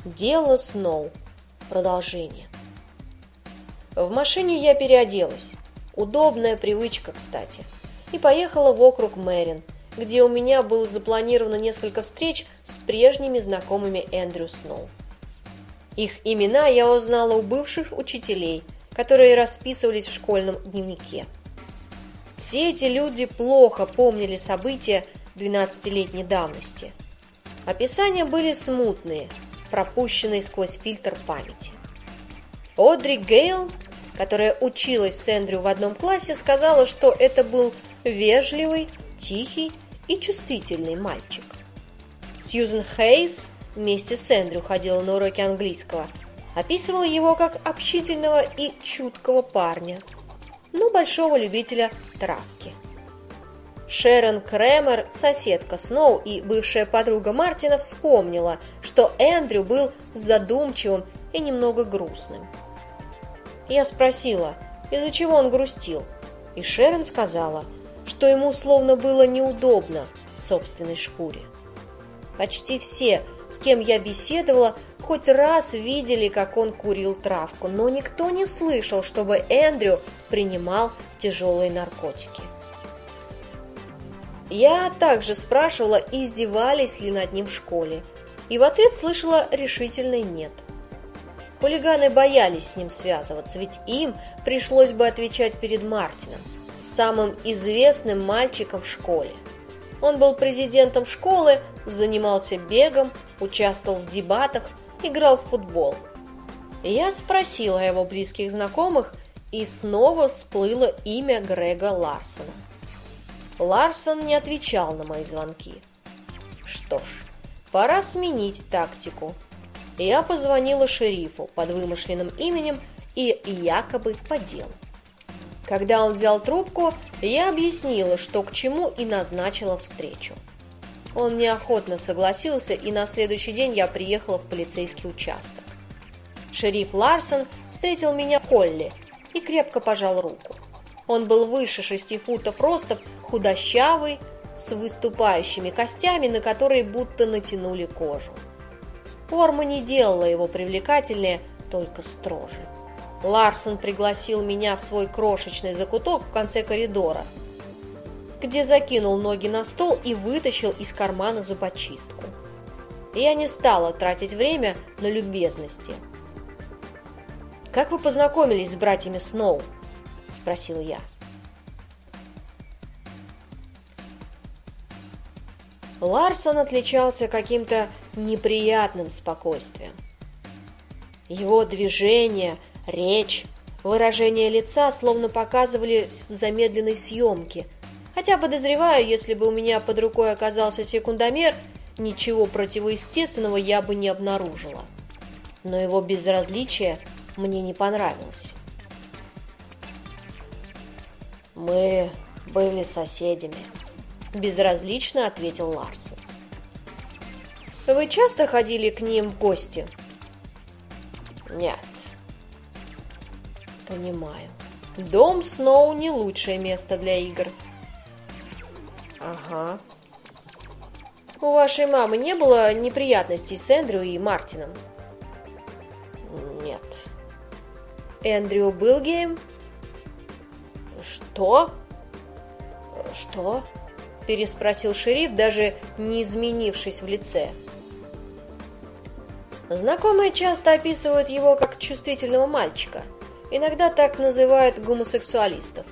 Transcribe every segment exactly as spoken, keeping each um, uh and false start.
Дело Сноу. Продолжение. В машине я переоделась. Удобная привычка, кстати. И поехала в округ Мэрин, где у меня было запланировано несколько встреч с прежними знакомыми Эндрю Сноу. Их имена я узнала у бывших учителей, которые расписывались в школьном дневнике. Все эти люди плохо помнили события двенадцатилетней давности. Описания были смутные, пропущенные сквозь фильтр памяти. Одри Гейл, которая училась с Эндрю в одном классе, сказала, что это был вежливый, тихий и чувствительный мальчик. Сьюзен Хейс вместе с Эндрю ходила на уроки английского, описывала его как общительного и чуткого парня, но большого любителя травки. Шерон Крэмер, соседка Сноу и бывшая подруга Мартина, вспомнила, что Эндрю был задумчивым и немного грустным. Я спросила, из-за чего он грустил, и Шерон сказала, что ему словно было неудобно в собственной шкуре. Почти все, с кем я беседовала, хоть раз видели, как он курил травку, но никто не слышал, чтобы Эндрю принимал тяжелые наркотики. Я также спрашивала, издевались ли над ним в школе, и в ответ слышала решительный «нет». Хулиганы боялись с ним связываться, ведь им пришлось бы отвечать перед Мартином, самым известным мальчиком в школе. Он был президентом школы, занимался бегом, участвовал в дебатах, играл в футбол. Я спросила о его близких знакомых, и снова всплыло имя Грега Ларсона. Ларсон не отвечал на мои звонки. Что ж, пора сменить тактику. Я позвонила шерифу под вымышленным именем и якобы по делу. Когда он взял трубку, я объяснила, что к чему, и назначила встречу. Он неохотно согласился, и на следующий день я приехала в полицейский участок. Шериф Ларсон встретил меня в холле и крепко пожал руку. Он был выше шести футов ростом, худощавый, с выступающими костями, на которые будто натянули кожу. Форма не делала его привлекательнее, только строже. Ларсон пригласил меня в свой крошечный закуток в конце коридора, где закинул ноги на стол и вытащил из кармана зубочистку. Я не стала тратить время на любезности. «Как вы познакомились с братьями Сноу?» – спросила я. Ларсон отличался каким-то неприятным спокойствием. Его движения, речь, выражение лица словно показывали в замедленной съемке, хотя, подозреваю, если бы у меня под рукой оказался секундомер, ничего противоестественного я бы не обнаружила. Но его безразличие мне не понравилось. «Мы были соседями», — безразлично ответил Ларсон. «Вы часто ходили к ним в гости?» «Нет». «Понимаю. Дом Сноу не лучшее место для игр». «Ага». «У вашей мамы не было неприятностей с Эндрю и Мартином?» «Нет». «Эндрю был геем?» «Что?» «Что?» – переспросил шериф, даже не изменившись в лице. Знакомые часто описывают его как чувствительного мальчика. Иногда так называют гомосексуалистов.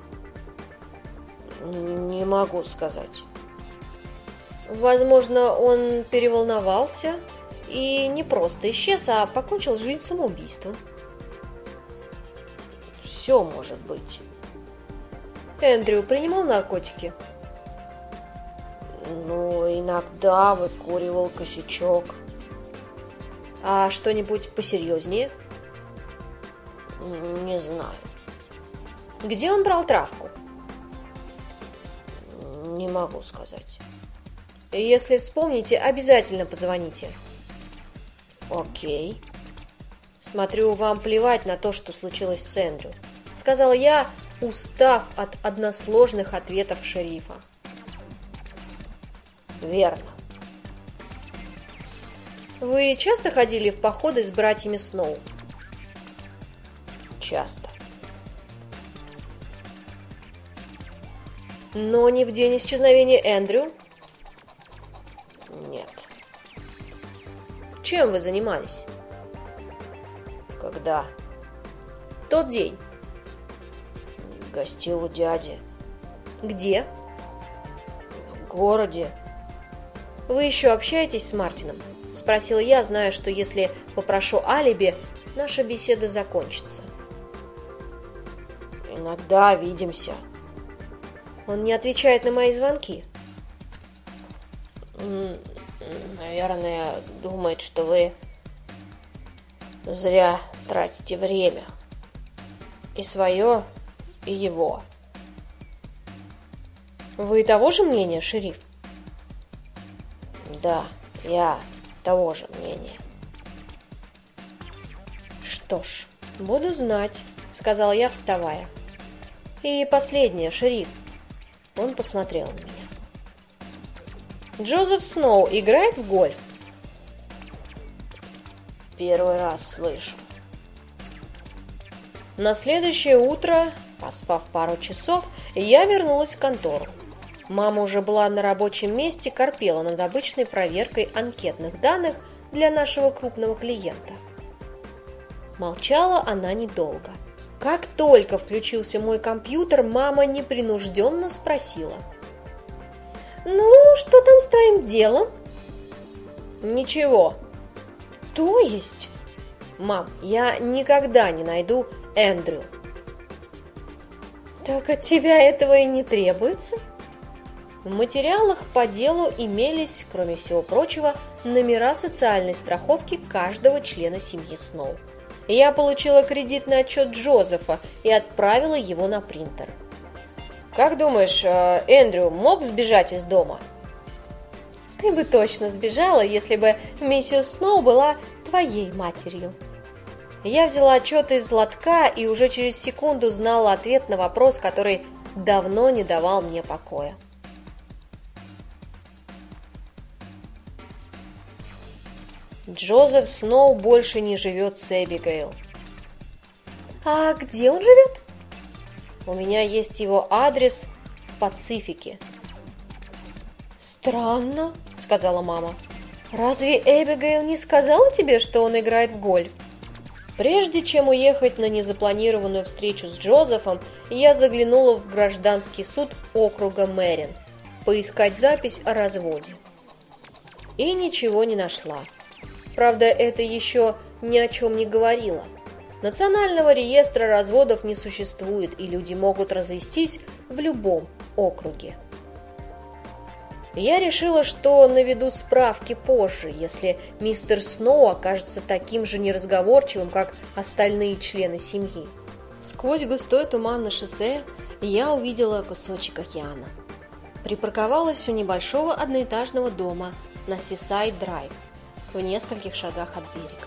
«Не могу сказать». Возможно, он переволновался и не просто исчез, а покончил жизнь самоубийством. Все может быть. Эндрю принимал наркотики? Ну, иногда выкуривал косячок. А что-нибудь посерьезнее? Не знаю. Где он брал травку? Не могу сказать. Если вспомните, обязательно позвоните. Окей. Смотрю, вам плевать на то, что случилось с Эндрю, сказала я, устав от односложных ответов шерифа. Верно. Вы часто ходили в походы с братьями Сноу? Часто. Но не в день исчезновения Эндрю? Нет. Чем вы занимались? Когда? Тот день. Гостил у дяди. Где? В городе. Вы еще общаетесь с Мартином? Спросила я, зная, что если попрошу алиби, наша беседа закончится. Иногда видимся. Он не отвечает на мои звонки. Наверное, думает, что вы зря тратите время. И свое, и его. Вы того же мнения, шериф? Да, я того же мнения. Что ж, буду знать, сказала я, вставая. И последнее, шериф. Он посмотрел на меня. Джозеф Сноу играет в гольф? Первый раз слышу. На следующее утро, поспав пару часов, я вернулась в контору. Мама уже была на рабочем месте, корпела над обычной проверкой анкетных данных для нашего крупного клиента. Молчала она недолго. Как только включился мой компьютер, мама непринужденно спросила: «Ну, что там с твоим делом?» «Ничего». «То есть?» «Мам, я никогда не найду Эндрю». «Так от тебя этого и не требуется?» В материалах по делу имелись, кроме всего прочего, номера социальной страховки каждого члена семьи Сноу. Я получила кредитный отчет Джозефа и отправила его на принтер. «Как думаешь, Эндрю мог сбежать из дома?» «Ты бы точно сбежала, если бы миссис Сноу была твоей матерью». Я взяла отчет из лотка и уже через секунду знала ответ на вопрос, который давно не давал мне покоя. Джозеф Сноу больше не живет с Эбигейл. «А где он живет?» «У меня есть его адрес в Пацифике». «Странно», — сказала мама. «Разве Эбигейл не сказала тебе, что он играет в гольф?» Прежде чем уехать на незапланированную встречу с Джозефом, я заглянула в гражданский суд округа Мэрин поискать запись о разводе. И ничего не нашла. Правда, это еще ни о чем не говорило. Национального реестра разводов не существует, и люди могут развестись в любом округе. Я решила, что наведу справки позже, если мистер Сноу окажется таким же неразговорчивым, как остальные члены семьи. Сквозь густой туман на шоссе я увидела кусочек океана. Припарковалась у небольшого одноэтажного дома на Сисайд-драйв, в нескольких шагах от берега.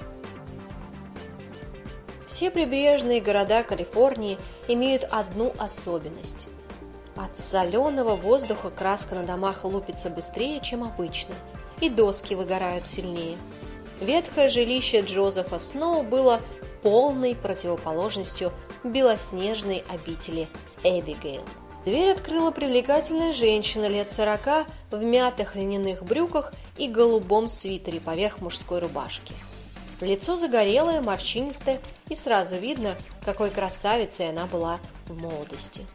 Все прибрежные города Калифорнии имеют одну особенность. От соленого воздуха краска на домах лупится быстрее, чем обычно, и доски выгорают сильнее. Ветхое жилище Джозефа Сноу было полной противоположностью белоснежной обители Эбигейл. Дверь открыла привлекательная женщина лет сорока в мятых льняных брюках и голубом свитере поверх мужской рубашки. Лицо загорелое, морщинистое, и сразу видно, какой красавицей она была в молодости.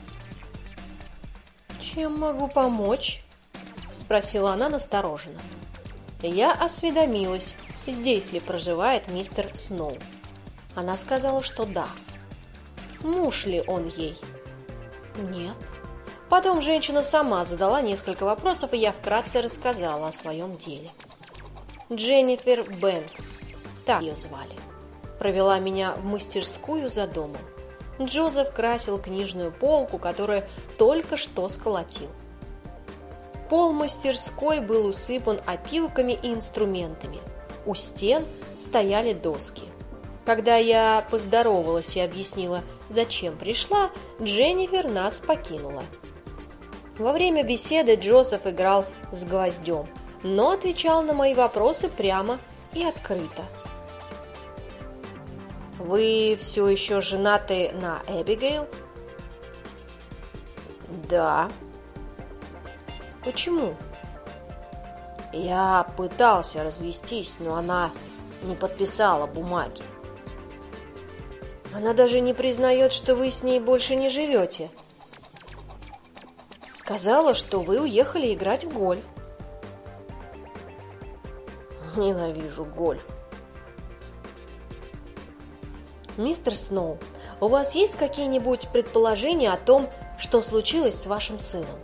«Чем могу помочь?» – спросила она настороженно. Я осведомилась, здесь ли проживает мистер Сноу. Она сказала, что да. Муж ли он ей? Нет. Потом женщина сама задала несколько вопросов, и я вкратце рассказала о своем деле. Дженнифер Бэнкс, так ее звали, провела меня в мастерскую за домом. Джозеф красил книжную полку, которую только что сколотил. Пол мастерской был усыпан опилками и инструментами. У стен стояли доски. Когда я поздоровалась и объяснила, зачем пришла, Дженнифер нас покинула. Во время беседы Джозеф играл с гвоздем. но отвечал на мои вопросы прямо и открыто. «Вы все еще женаты на Эбигейл?» Да. Почему? Я пытался развестись, но она не подписала бумаги. Она даже не признает, что вы с ней больше не живете. Сказала, что вы уехали играть в гольф. Ненавижу гольф. Мистер Сноу, у вас есть какие-нибудь предположения о том, что случилось с вашим сыном?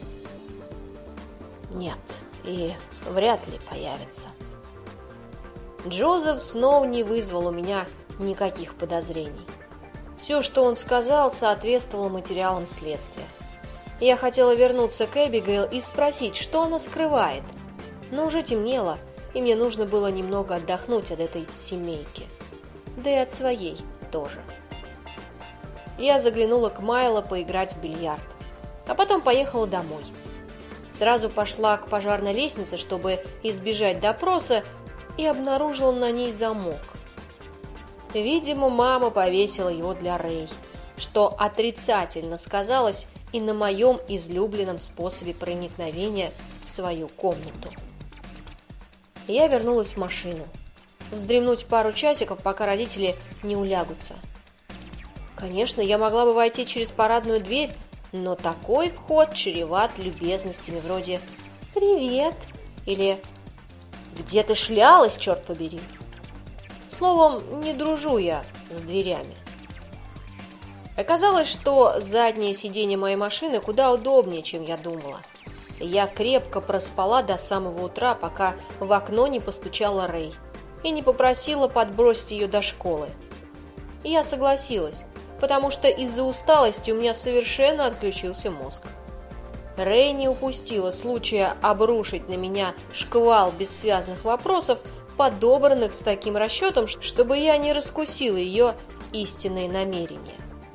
Нет, и вряд ли появится. Джозеф Сноу не вызвал у меня никаких подозрений. Все, что он сказал, соответствовало материалам следствия. Я хотела вернуться к Эбигейл и спросить, что она скрывает, но уже темнело, и мне нужно было немного отдохнуть от этой семейки, да и от своей тоже. Я заглянула к Майло поиграть в бильярд, а потом поехала домой. Сразу пошла к пожарной лестнице, чтобы избежать допроса, и обнаружила на ней замок. Видимо, мама повесила его для Рэй, что отрицательно сказалось и на моем излюбленном способе проникновения в свою комнату. Я вернулась в машину. Вздремнуть пару часиков, пока родители не улягутся. Конечно, я могла бы войти через парадную дверь, но такой вход чреват любезностями вроде «Привет» или «Где ты шлялась, черт побери?» Словом, не дружу я с дверями. Оказалось, что заднее сиденье моей машины куда удобнее, чем я думала. Я крепко проспала до самого утра, пока в окно не постучала Рэй и не попросила подбросить ее до школы. И я согласилась, потому что из-за усталости у меня совершенно отключился мозг. Рэй не упустила случая обрушить на меня шквал бессвязных вопросов, подобранных с таким расчетом, чтобы я не раскусила ее истинные намерения.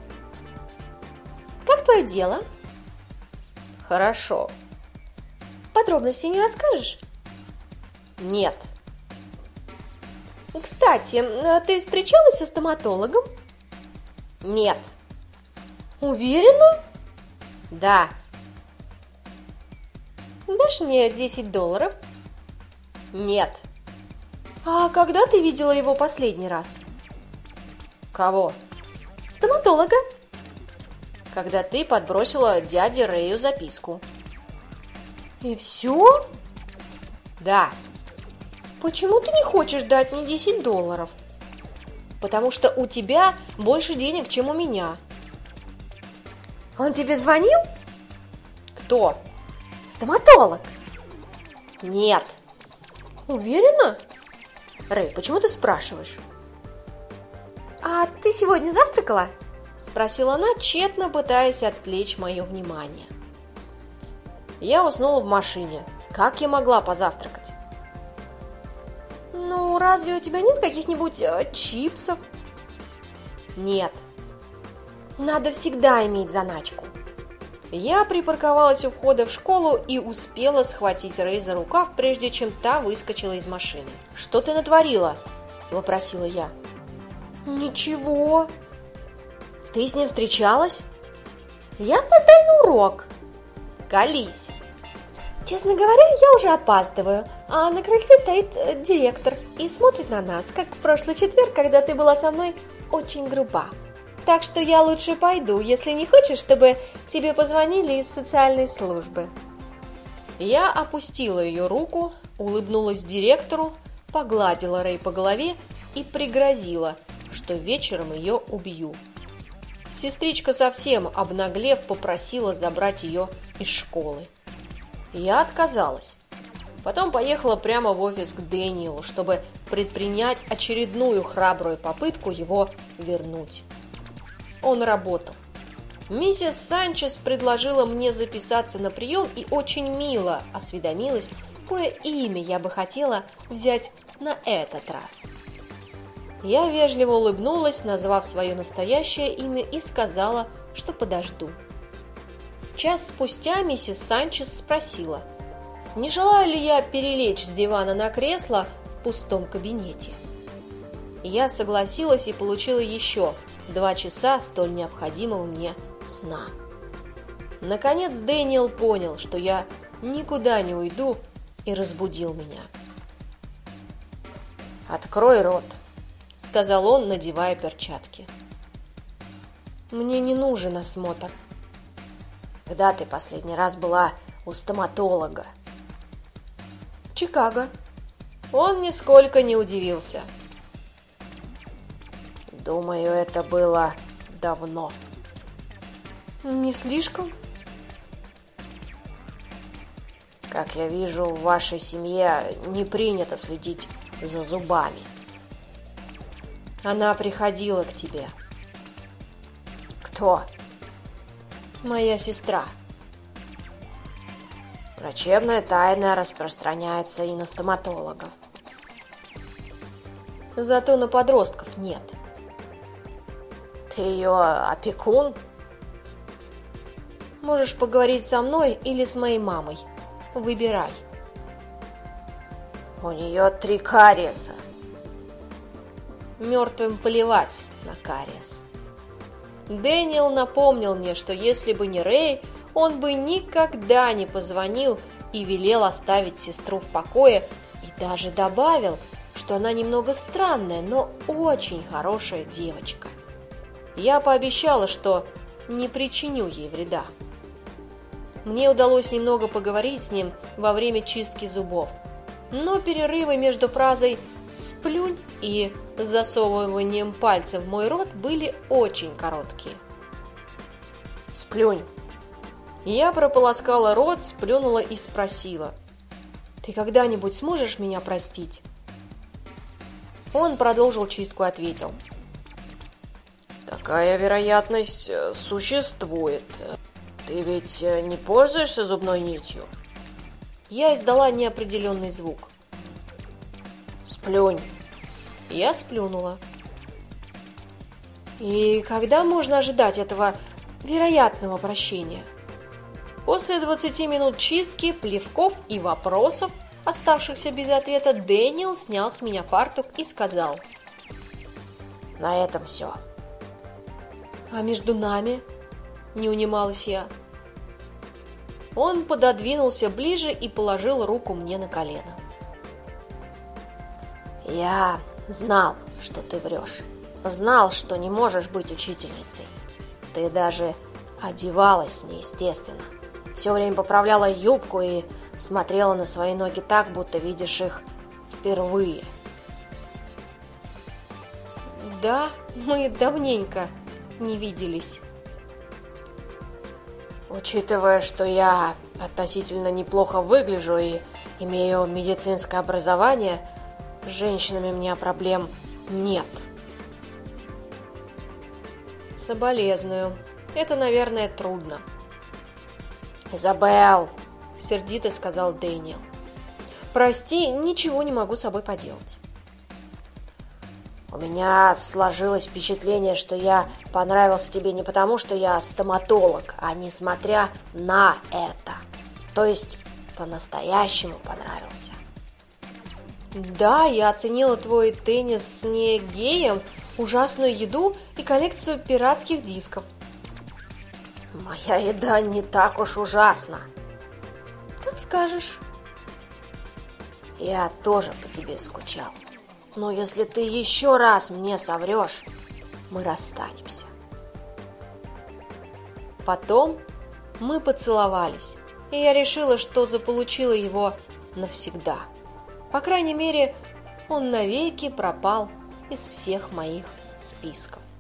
«Как твое дело?» Хорошо. Подробностей не расскажешь? Нет. Кстати, ты встречалась со стоматологом? Нет. Уверена? Да. Дашь мне десять долларов? Нет. А когда ты видела его последний раз? Кого? Стоматолога. Когда ты подбросила дяде Рэю записку. И все? Да. Почему ты не хочешь дать мне десять долларов? Потому что у тебя больше денег, чем у меня. Он тебе звонил? Кто? Стоматолог. Нет. Уверена? Рэй, почему ты спрашиваешь? А ты сегодня завтракала? Спросила она, тщетно пытаясь отвлечь мое внимание. Я уснула в машине. Как я могла позавтракать? Ну, разве у тебя нет каких-нибудь э, чипсов? Нет. Надо всегда иметь заначку. Я припарковалась у входа в школу и успела схватить Рэй за рукав, прежде чем та выскочила из машины. «Что ты натворила?» – вопросила я. «Ничего». «Ты с ним встречалась?» «Я опоздаю на урок». «Колись». «Честно говоря, я уже опаздываю, а на крыльце стоит э, директор и смотрит на нас, как в прошлый четверг, когда ты была со мной очень груба. Так что я лучше пойду, если не хочешь, чтобы тебе позвонили из социальной службы». Я опустила ее руку, улыбнулась директору, погладила Рэй по голове и пригрозила, что вечером ее убью. Сестричка, совсем обнаглев, попросила забрать ее из школы. Я отказалась. Потом поехала прямо в офис к Дэниелу, чтобы предпринять очередную храбрую попытку его вернуть. Он работал. Миссис Санчес предложила мне записаться на прием и очень мило осведомилась, какое имя я бы хотела взять на этот раз. Я вежливо улыбнулась, назвав свое настоящее имя, и сказала, что подожду. Час спустя миссис Санчес спросила: не желаю ли я перелечь с дивана на кресло в пустом кабинете. Я согласилась и получила еще два часа столь необходимого мне сна. Наконец Дэниел понял, что я никуда не уйду, и разбудил меня. «Открой рот», — сказал он, надевая перчатки. «Мне не нужен осмотр». «Когда ты последний раз была у стоматолога?» «В Чикаго». Он нисколько не удивился. «Думаю, это было давно». «Не слишком?» «Как я вижу, в вашей семье не принято следить за зубами». «Она приходила к тебе». «Кто?» «Моя сестра». «Врачебная тайна распространяется и на стоматологов». «Зато на подростков нет». «Ты ее опекун?» «Можешь поговорить со мной или с моей мамой. Выбирай». «У нее три кариеса». «Мертвым плевать на кариес». Дэниел напомнил мне, что если бы не Рэй, он бы никогда не позвонил и велел оставить сестру в покое, и даже добавил, что она немного странная, но очень хорошая девочка. Я пообещала, что не причиню ей вреда. Мне удалось немного поговорить с ним во время чистки зубов, но перерывы между фразой «сплюнь» и засовыванием пальца в мой рот были очень короткие. «Сплюнь». Я прополоскала рот, сплюнула и спросила: «Ты когда-нибудь сможешь меня простить?» Он продолжил чистку и ответил: «Такая вероятность существует. Ты ведь не пользуешься зубной нитью?» Я издала неопределенный звук. «Сплюнь». Я сплюнула. «И когда можно ожидать этого вероятного прощения?» После двадцати минут чистки, плевков и вопросов, оставшихся без ответа, Дэниел снял с меня фартук и сказал: «На этом все». «А между нами?» — не унималась я. Он пододвинулся ближе и положил руку мне на колено. «Я знал, что ты врешь. Знал, что не можешь быть учительницей. Ты даже одевалась неестественно. Все время поправляла юбку и смотрела на свои ноги так, будто видишь их впервые». «Да, мы давненько не виделись». «Учитывая, что я относительно неплохо выгляжу и имею медицинское образование, с женщинами у меня проблем нет». «Соболезную. Это, наверное, трудно». «Изабелл!» — сердито сказал Дэниел. «Прости, ничего не могу с собой поделать». «У меня сложилось впечатление, что я понравился тебе не потому, что я стоматолог, а несмотря на это. То есть по-настоящему понравился». «Да, я оценила твой теннис с не геем, ужасную еду и коллекцию пиратских дисков». «Моя еда не так уж ужасна». «Как скажешь». «Я тоже по тебе скучал. Но если ты еще раз мне соврешь, мы расстанемся». Потом мы поцеловались, и я решила, что заполучила его навсегда. По крайней мере, он навеки пропал из всех моих списков.